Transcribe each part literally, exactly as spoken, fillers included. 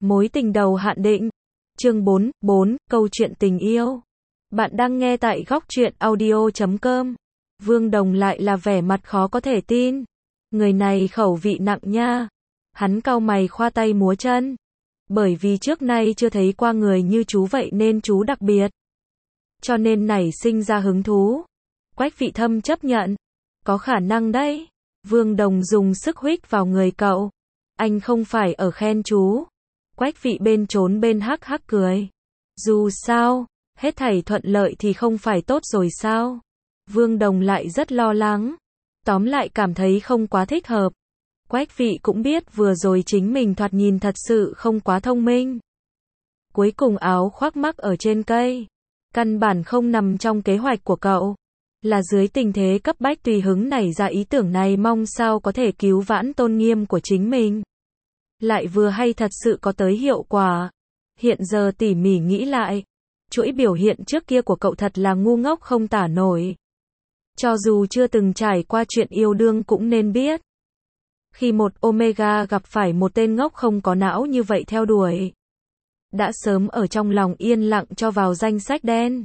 Mối tình đầu hạn định. Chương bốn, bốn, câu chuyện tình yêu. Bạn đang nghe tại góc truyện audio chấm com. Vương Đồng lại là vẻ mặt khó có thể tin. Người này khẩu vị nặng nha. Hắn cau mày khoa tay múa chân. Bởi vì trước nay chưa thấy qua người như chú vậy nên chú đặc biệt. Cho nên nảy sinh ra hứng thú. Quách Vị Thâm chấp nhận. Có khả năng đấy. Vương Đồng dùng sức huých vào người cậu. Anh không phải ở khen chú. Quách Vị bên trốn bên hắc hắc cười. Dù sao, hết thảy thuận lợi thì không phải tốt rồi sao? Vương Đồng lại rất lo lắng. Tóm lại cảm thấy không quá thích hợp. Quách Vị cũng biết vừa rồi chính mình thoạt nhìn thật sự không quá thông minh. Cuối cùng áo khoác mắc ở trên cây. Căn bản không nằm trong kế hoạch của cậu. Là dưới tình thế cấp bách tùy hứng nảy ra ý tưởng này mong sao có thể cứu vãn tôn nghiêm của chính mình. Lại vừa hay thật sự có tới hiệu quả. Hiện giờ tỉ mỉ nghĩ lại. Chuỗi biểu hiện trước kia của cậu thật là ngu ngốc không tả nổi. Cho dù chưa từng trải qua chuyện yêu đương cũng nên biết. Khi một Omega gặp phải một tên ngốc không có não như vậy theo đuổi. Đã sớm ở trong lòng yên lặng cho vào danh sách đen.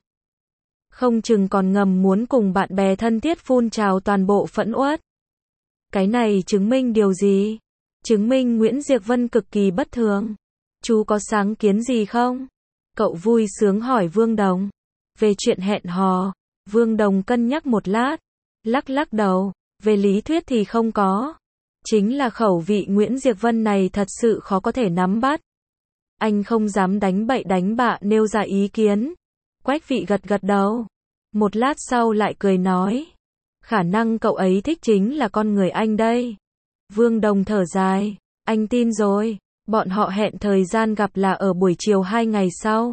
Không chừng còn ngầm muốn cùng bạn bè thân thiết phun trào toàn bộ phẫn uất. Cái này chứng minh điều gì? Chứng minh Nguyễn Diệp Vân cực kỳ bất thường. Chú có sáng kiến gì không? Cậu vui sướng hỏi Vương Đồng. Về chuyện hẹn hò, Vương Đồng cân nhắc một lát. Lắc lắc đầu, về lý thuyết thì không có. Chính là khẩu vị Nguyễn Diệp Vân này thật sự khó có thể nắm bắt. Anh không dám đánh bậy đánh bạ nêu ra ý kiến. Quách Vị gật gật đầu. Một lát sau lại cười nói. Khả năng cậu ấy thích chính là con người anh đây. Vương Đồng thở dài. Anh tin rồi. Bọn họ hẹn thời gian gặp là ở buổi chiều hai ngày sau.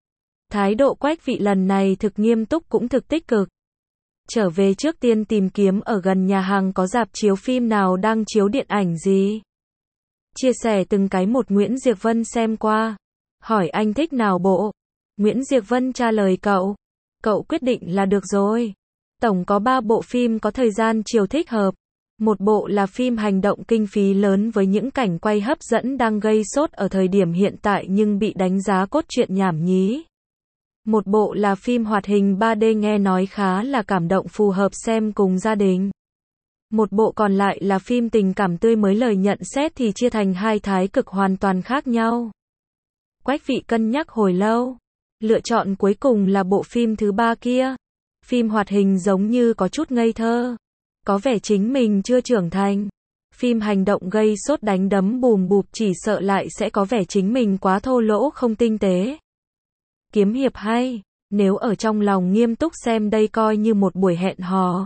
Thái độ Quách Vị lần này thực nghiêm túc cũng thực tích cực. Trở về trước tiên tìm kiếm ở gần nhà hàng có rạp chiếu phim nào đang chiếu điện ảnh gì. Chia sẻ từng cái một Nguyễn Diệp Vân xem qua. Hỏi anh thích nào bộ. Nguyễn Diệp Vân trả lời cậu. Cậu quyết định là được rồi. Tổng có ba bộ phim có thời gian chiều thích hợp. Một bộ là phim hành động kinh phí lớn với những cảnh quay hấp dẫn đang gây sốt ở thời điểm hiện tại nhưng bị đánh giá cốt truyện nhảm nhí. Một bộ là phim hoạt hình ba D nghe nói khá là cảm động phù hợp xem cùng gia đình. Một bộ còn lại là phim tình cảm tươi mới lời nhận xét thì chia thành hai thái cực hoàn toàn khác nhau. Quách Vị cân nhắc hồi lâu. Lựa chọn cuối cùng là bộ phim thứ ba kia. Phim hoạt hình giống như có chút ngây thơ. Có vẻ chính mình chưa trưởng thành. Phim hành động gây sốt đánh đấm bùm bụp chỉ sợ lại sẽ có vẻ chính mình quá thô lỗ không tinh tế. Kiếm hiệp hay, nếu ở trong lòng nghiêm túc xem đây coi như một buổi hẹn hò.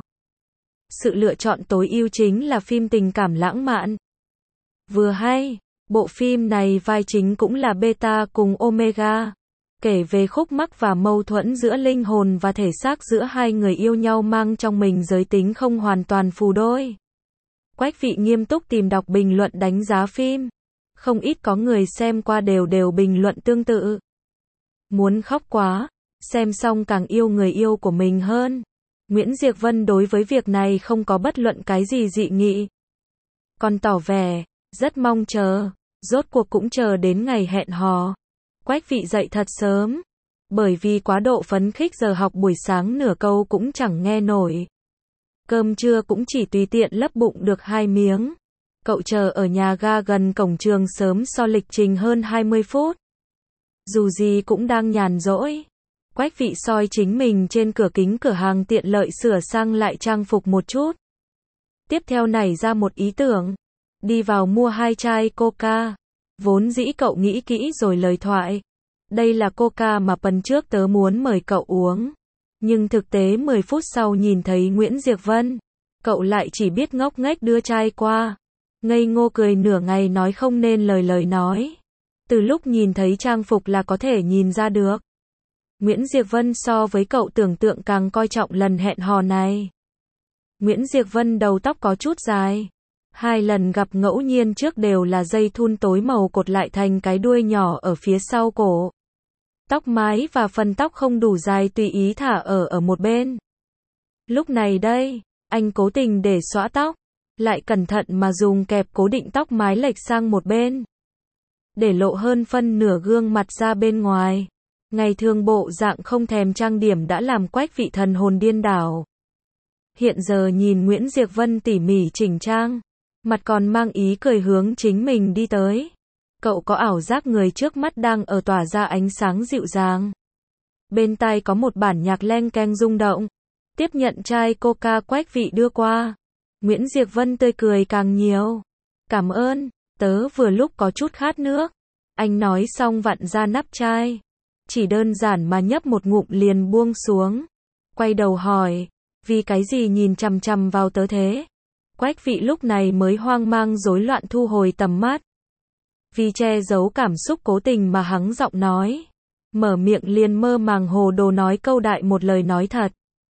Sự lựa chọn tối ưu chính là phim tình cảm lãng mạn. Vừa hay, bộ phim này vai chính cũng là Beta cùng Omega. Kể về khúc mắc và mâu thuẫn giữa linh hồn và thể xác giữa hai người yêu nhau mang trong mình giới tính không hoàn toàn phù đôi. Quách Vị nghiêm túc tìm đọc bình luận đánh giá phim. Không ít có người xem qua đều đều bình luận tương tự. Muốn khóc quá, xem xong càng yêu người yêu của mình hơn. Nguyễn Diệp Vân đối với việc này không có bất luận cái gì dị nghị. Còn tỏ vẻ, rất mong chờ, rốt cuộc cũng chờ đến ngày hẹn hò. Quách Vị dậy thật sớm, bởi vì quá độ phấn khích giờ học buổi sáng nửa câu cũng chẳng nghe nổi. Cơm trưa cũng chỉ tùy tiện lấp bụng được hai miếng. Cậu chờ ở nhà ga gần cổng trường sớm so lịch trình hơn hai mươi phút. Dù gì cũng đang nhàn rỗi. Quách Vị soi chính mình trên cửa kính cửa hàng tiện lợi sửa sang lại trang phục một chút. Tiếp theo nảy ra một ý tưởng. Đi vào mua hai chai Coca. Vốn dĩ cậu nghĩ kỹ rồi lời thoại. Đây là Coca mà phần trước tớ muốn mời cậu uống. Nhưng thực tế mười phút sau nhìn thấy Nguyễn Diệp Vân. Cậu lại chỉ biết ngốc nghếch đưa chai qua. Ngây ngô cười nửa ngày nói không nên lời lời nói. Từ lúc nhìn thấy trang phục là có thể nhìn ra được. Nguyễn Diệp Vân so với cậu tưởng tượng càng coi trọng lần hẹn hò này. Nguyễn Diệp Vân đầu tóc có chút dài. Hai lần gặp ngẫu nhiên trước đều là dây thun tối màu cột lại thành cái đuôi nhỏ ở phía sau cổ. Tóc mái và phần tóc không đủ dài tùy ý thả ở ở một bên. Lúc này đây, anh cố tình để xõa tóc, lại cẩn thận mà dùng kẹp cố định tóc mái lệch sang một bên. để lộ hơn phân nửa gương mặt ra bên ngoài. Ngày thường bộ dạng không thèm trang điểm đã làm Quách Vị thần hồn điên đảo. Hiện giờ nhìn Nguyễn Diệp Vân tỉ mỉ chỉnh trang, mặt còn mang ý cười hướng chính mình đi tới. Cậu có ảo giác người trước mắt đang ở tỏa ra ánh sáng dịu dàng. Bên tai có một bản nhạc leng keng rung động. Tiếp nhận chai coca Quách Vị đưa qua. Nguyễn Diệp Vân tươi cười càng nhiều. Cảm ơn, tớ vừa lúc có chút khát nước. Anh nói xong vặn ra nắp chai. Chỉ đơn giản mà nhấp một ngụm liền buông xuống. Quay đầu hỏi, vì cái gì nhìn chằm chằm vào tớ thế? Quách Vị lúc này mới hoang mang rối loạn thu hồi tầm mắt. Vì che giấu cảm xúc cố tình mà hắng giọng nói. Mở miệng liền mơ màng hồ đồ nói câu đại một lời nói thật.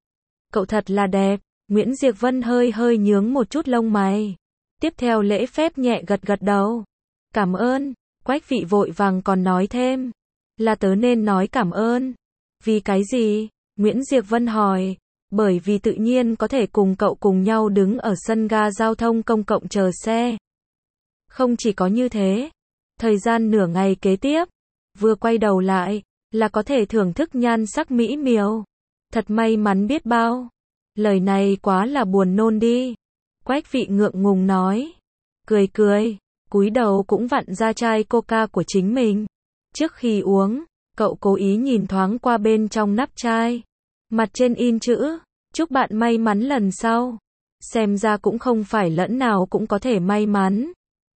Cậu thật là đẹp. Nguyễn Diệp Vân hơi hơi nhướng một chút lông mày. Tiếp theo lễ phép nhẹ gật gật đầu. Cảm ơn. Quách Vị vội vàng còn nói thêm. Là tớ nên nói cảm ơn. Vì cái gì? Nguyễn Diệp Vân hỏi. Bởi vì tự nhiên có thể cùng cậu cùng nhau đứng ở sân ga giao thông công cộng chờ xe. Không chỉ có như thế. Thời gian nửa ngày kế tiếp. Vừa quay đầu lại. Là có thể thưởng thức nhan sắc mỹ miều. Thật may mắn biết bao. Lời này quá là buồn nôn đi. Quách Vị ngượng ngùng nói. Cười cười. Cúi đầu cũng vặn ra chai coca của chính mình. Trước khi uống, cậu cố ý nhìn thoáng qua bên trong nắp chai. Mặt trên in chữ, chúc bạn may mắn lần sau. Xem ra cũng không phải lẫn nào cũng có thể may mắn.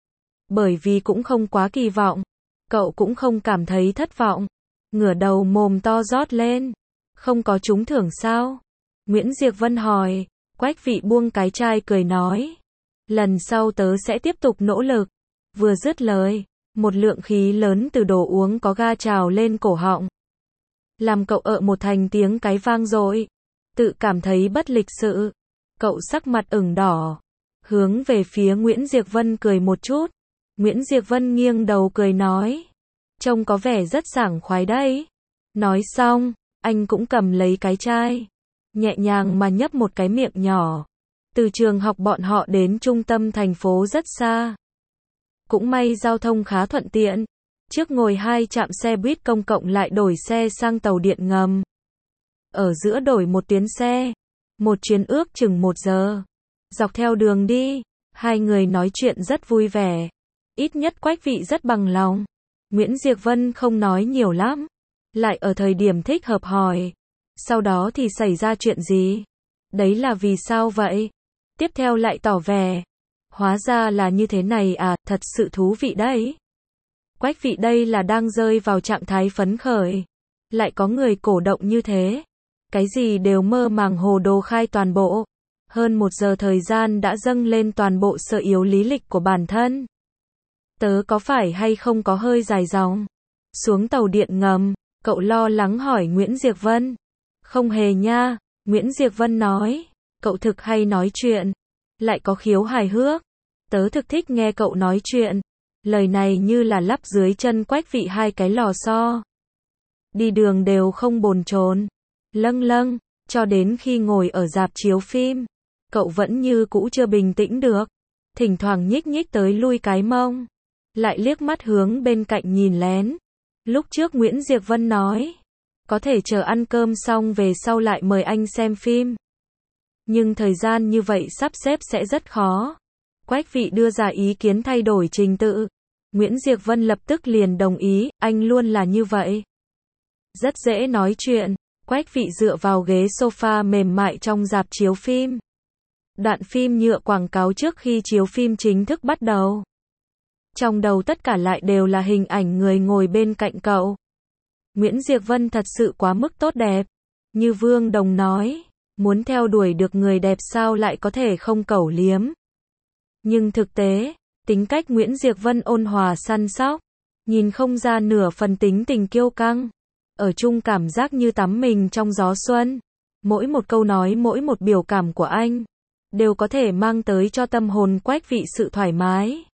Bởi vì cũng không quá kỳ vọng, cậu cũng không cảm thấy thất vọng. Ngửa đầu mồm to rót lên. Không có trúng thưởng sao? Nguyễn Diệp Vân hỏi. Quách Vị buông cái chai cười nói. Lần sau tớ sẽ tiếp tục nỗ lực. Vừa dứt lời, một lượng khí lớn từ đồ uống có ga trào lên cổ họng. Làm cậu ợ một thành tiếng cái vang dội. Tự cảm thấy bất lịch sự. Cậu sắc mặt ửng đỏ. Hướng về phía Nguyễn Diệp Vân cười một chút. Nguyễn Diệp Vân nghiêng đầu cười nói. Trông có vẻ rất sảng khoái đấy. Nói xong, anh cũng cầm lấy cái chai. Nhẹ nhàng mà nhấp một cái miệng nhỏ. Từ trường học bọn họ đến trung tâm thành phố rất xa. Cũng may giao thông khá thuận tiện. Trước ngồi hai trạm xe buýt công cộng lại đổi xe sang tàu điện ngầm. Ở giữa đổi một tuyến xe. Một chuyến ước chừng một giờ. Dọc theo đường đi, hai người nói chuyện rất vui vẻ. Ít nhất Quách Vị rất bằng lòng. Nguyễn Diệp Vân không nói nhiều lắm. Lại ở thời điểm thích hợp hỏi. Sau đó thì xảy ra chuyện gì? Đấy là vì sao vậy? Tiếp theo lại tỏ vẻ. Hóa ra là như thế này à, thật sự thú vị đấy. Quách Vị đây là đang rơi vào trạng thái phấn khởi. Lại có người cổ động như thế. Cái gì đều mơ màng hồ đồ khai toàn bộ. Hơn một giờ thời gian đã dâng lên toàn bộ sở yếu lý lịch của bản thân. Tớ có phải hay không có hơi dài dòng? Xuống tàu điện ngầm, cậu lo lắng hỏi Nguyễn Diệp Vân. Không hề nha, Nguyễn Diệp Vân nói. Cậu thực hay nói chuyện. Lại có khiếu hài hước. Tớ thực thích nghe cậu nói chuyện. Lời này như là lắp dưới chân Quách Vị hai cái lò xo. Đi đường đều không bồn chồn. Lâng lâng, cho đến khi ngồi ở rạp chiếu phim. Cậu vẫn như cũ chưa bình tĩnh được. Thỉnh thoảng nhích nhích tới lui cái mông. Lại liếc mắt hướng bên cạnh nhìn lén. Lúc trước Nguyễn Diệp Vân nói. Có thể chờ ăn cơm xong về sau lại mời anh xem phim. Nhưng thời gian như vậy sắp xếp sẽ rất khó. Quách Vị đưa ra ý kiến thay đổi trình tự. Nguyễn Diệp Vân lập tức liền đồng ý, anh luôn là như vậy. Rất dễ nói chuyện. Quách Vị dựa vào ghế sofa mềm mại trong rạp chiếu phim. Đoạn phim nhựa quảng cáo trước khi chiếu phim chính thức bắt đầu. Trong đầu tất cả lại đều là hình ảnh người ngồi bên cạnh cậu. Nguyễn Diệp Vân thật sự quá mức tốt đẹp. Như Vương Đồng nói, muốn theo đuổi được người đẹp sao lại có thể không cẩu liếm. Nhưng thực tế, tính cách Nguyễn Diệp Vân ôn hòa săn sóc, nhìn không ra nửa phần tính tình kiêu căng. Ở chung cảm giác như tắm mình trong gió xuân. Mỗi một câu nói, mỗi một biểu cảm của anh, đều có thể mang tới cho tâm hồn Quách Vị sự thoải mái.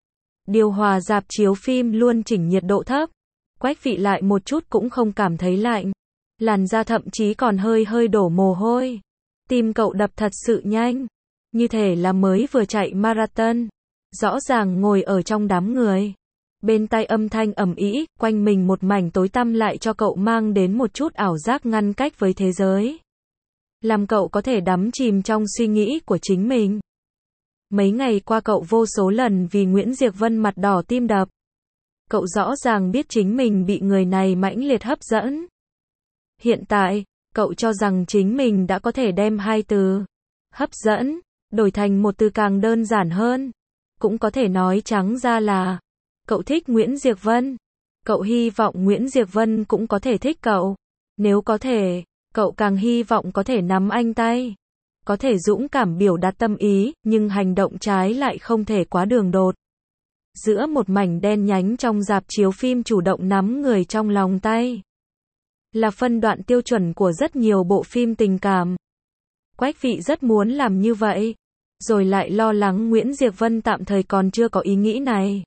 Điều hòa rạp chiếu phim luôn chỉnh nhiệt độ thấp. Quách Vị lại một chút cũng không cảm thấy lạnh. Làn da thậm chí còn hơi hơi đổ mồ hôi. Tim cậu đập thật sự nhanh. Như thể là mới vừa chạy marathon. Rõ ràng ngồi ở trong đám người. Bên tai âm thanh ầm ĩ, quanh mình một mảnh tối tăm lại cho cậu mang đến một chút ảo giác ngăn cách với thế giới. Làm cậu có thể đắm chìm trong suy nghĩ của chính mình. Mấy ngày qua cậu vô số lần vì Nguyễn Diệp Vân mặt đỏ tim đập. Cậu rõ ràng biết chính mình bị người này mãnh liệt hấp dẫn. Hiện tại, cậu cho rằng chính mình đã có thể đem hai từ hấp dẫn đổi thành một từ càng đơn giản hơn. Cũng có thể nói trắng ra là cậu thích Nguyễn Diệp Vân. Cậu hy vọng Nguyễn Diệp Vân cũng có thể thích cậu. Nếu có thể, cậu càng hy vọng có thể nắm anh tay. Có thể dũng cảm biểu đạt tâm ý, nhưng hành động trái lại không thể quá đường đột. Giữa một mảnh đen nhánh trong rạp chiếu phim chủ động nắm người trong lòng tay. Là phân đoạn tiêu chuẩn của rất nhiều bộ phim tình cảm. Quách Vị rất muốn làm như vậy. Rồi lại lo lắng Nguyễn Diệp Vân tạm thời còn chưa có ý nghĩ này.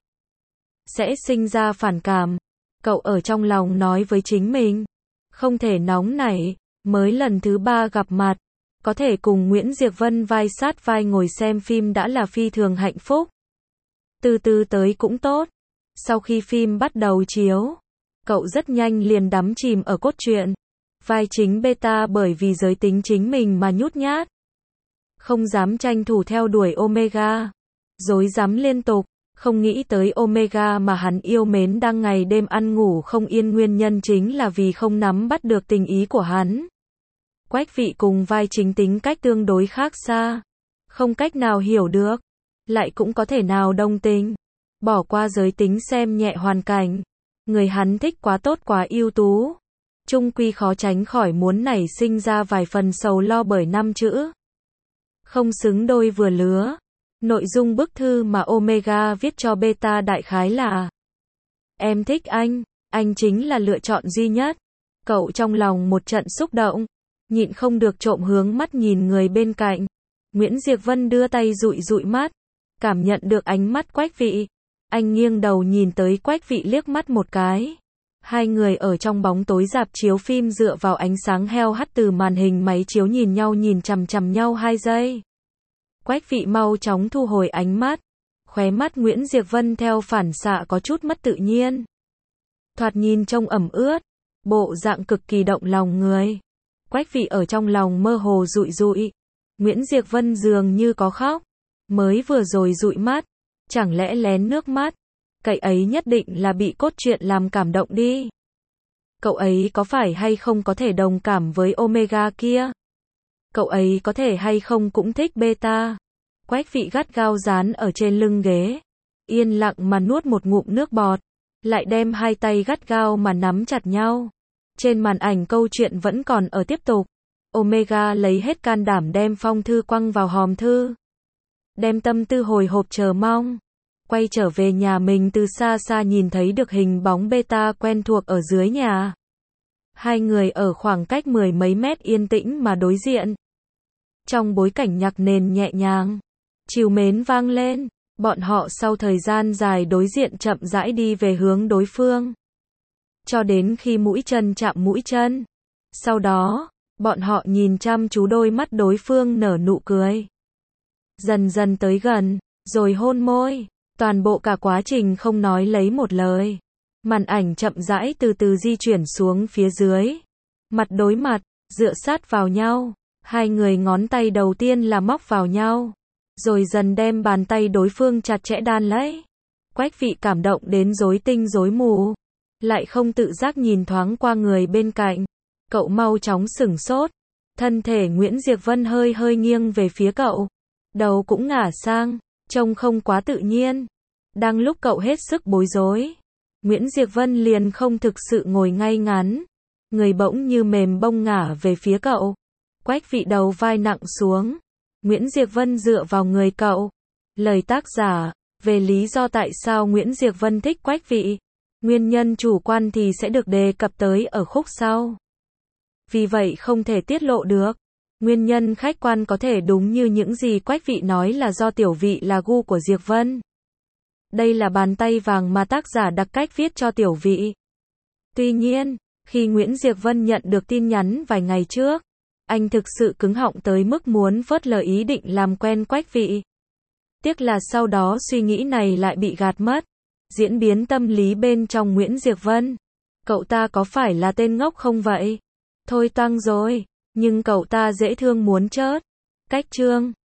Sẽ sinh ra phản cảm. Cậu ở trong lòng nói với chính mình. Không thể nóng nảy. Mới lần thứ ba gặp mặt. Có thể cùng Nguyễn Diệp Vân vai sát vai ngồi xem phim đã là phi thường hạnh phúc. Từ từ tới cũng tốt. Sau khi phim bắt đầu chiếu, cậu rất nhanh liền đắm chìm ở cốt truyện. Vai chính beta bởi vì giới tính chính mình mà nhút nhát. Không dám tranh thủ theo đuổi Omega. Dối dám liên tục. Không nghĩ tới Omega mà hắn yêu mến đang ngày đêm ăn ngủ không yên nguyên nhân chính là vì không nắm bắt được tình ý của hắn. Quách Vị cùng vai chính tính cách tương đối khác xa. Không cách nào hiểu được. Lại cũng có thể nào đồng tình. Bỏ qua giới tính xem nhẹ hoàn cảnh. Người hắn thích quá tốt quá ưu tú. Chung quy khó tránh khỏi muốn nảy sinh ra vài phần sầu lo bởi năm chữ. Không xứng đôi vừa lứa. Nội dung bức thư mà Omega viết cho beta đại khái là: Em thích anh, anh chính là lựa chọn duy nhất. Cậu trong lòng một trận xúc động. Nhịn không được trộm hướng mắt nhìn người bên cạnh. Nguyễn Diệp Vân đưa tay dụi dụi mắt. Cảm nhận được ánh mắt Quách Vị. Anh nghiêng đầu nhìn tới Quách Vị liếc mắt một cái. Hai người ở trong bóng tối rạp chiếu phim dựa vào ánh sáng heo hắt từ màn hình máy chiếu nhìn nhau nhìn chằm chằm nhau hai giây. Quách Vị mau chóng thu hồi ánh mắt. Khóe mắt Nguyễn Diệp Vân theo phản xạ có chút mất tự nhiên. Thoạt nhìn trông ẩm ướt. Bộ dạng cực kỳ động lòng người. Quách Vị ở trong lòng mơ hồ dụi dụi. Nguyễn Diệp Vân dường như có khóc. Mới vừa rồi dụi mắt. Chẳng lẽ lén nước mắt. Cậu ấy nhất định là bị cốt truyện làm cảm động đi. Cậu ấy có phải hay không có thể đồng cảm với Omega kia? Cậu ấy có thể hay không cũng thích beta? Quách Vị gắt gao dán ở trên lưng ghế. Yên lặng mà nuốt một ngụm nước bọt. Lại đem hai tay gắt gao mà nắm chặt nhau. Trên màn ảnh câu chuyện vẫn còn ở tiếp tục. Omega lấy hết can đảm đem phong thư quăng vào hòm thư. Đem tâm tư hồi hộp chờ mong. Quay trở về nhà mình từ xa xa nhìn thấy được hình bóng beta quen thuộc ở dưới nhà. Hai người ở khoảng cách mười mấy mét yên tĩnh mà đối diện. Trong bối cảnh nhạc nền nhẹ nhàng. Trìu mến vang lên. Bọn họ sau thời gian dài đối diện chậm rãi đi về hướng đối phương. Cho đến khi mũi chân chạm mũi chân. Sau đó, bọn họ nhìn chăm chú đôi mắt đối phương nở nụ cười. Dần dần tới gần, rồi hôn môi. Toàn bộ cả quá trình không nói lấy một lời. Màn ảnh chậm rãi từ từ di chuyển xuống phía dưới. Mặt đối mặt, dựa sát vào nhau. Hai người ngón tay đầu tiên là móc vào nhau. Rồi dần đem bàn tay đối phương chặt chẽ đan lấy. Quách Vị cảm động đến rối tinh rối mù. Lại không tự giác nhìn thoáng qua người bên cạnh. Cậu mau chóng sửng sốt. Thân thể Nguyễn Diệp Vân hơi hơi nghiêng về phía cậu. Đầu cũng ngả sang. Trông không quá tự nhiên. Đang lúc cậu hết sức bối rối. Nguyễn Diệp Vân liền không thực sự ngồi ngay ngắn. Người bỗng như mềm bông ngả về phía cậu. Quách Vị đầu vai nặng xuống. Nguyễn Diệp Vân dựa vào người cậu. Lời tác giả, về lý do tại sao Nguyễn Diệp Vân thích Quách Vị. Nguyên nhân chủ quan thì sẽ được đề cập tới ở khúc sau. Vì vậy không thể tiết lộ được. Nguyên nhân khách quan có thể đúng như những gì Quách Vị nói là do tiểu vị là gu của Diệp Vân. Đây là bàn tay vàng mà tác giả đặc cách viết cho tiểu vị. Tuy nhiên, khi Nguyễn Diệp Vân nhận được tin nhắn vài ngày trước, anh thực sự cứng họng tới mức muốn phớt lờ ý định làm quen Quách Vị. Tiếc là sau đó suy nghĩ này lại bị gạt mất. Diễn biến tâm lý bên trong Nguyễn Diệp Vân. Cậu ta có phải là tên ngốc không vậy? Thôi tăng rồi. Nhưng cậu ta dễ thương muốn chết. Cách chương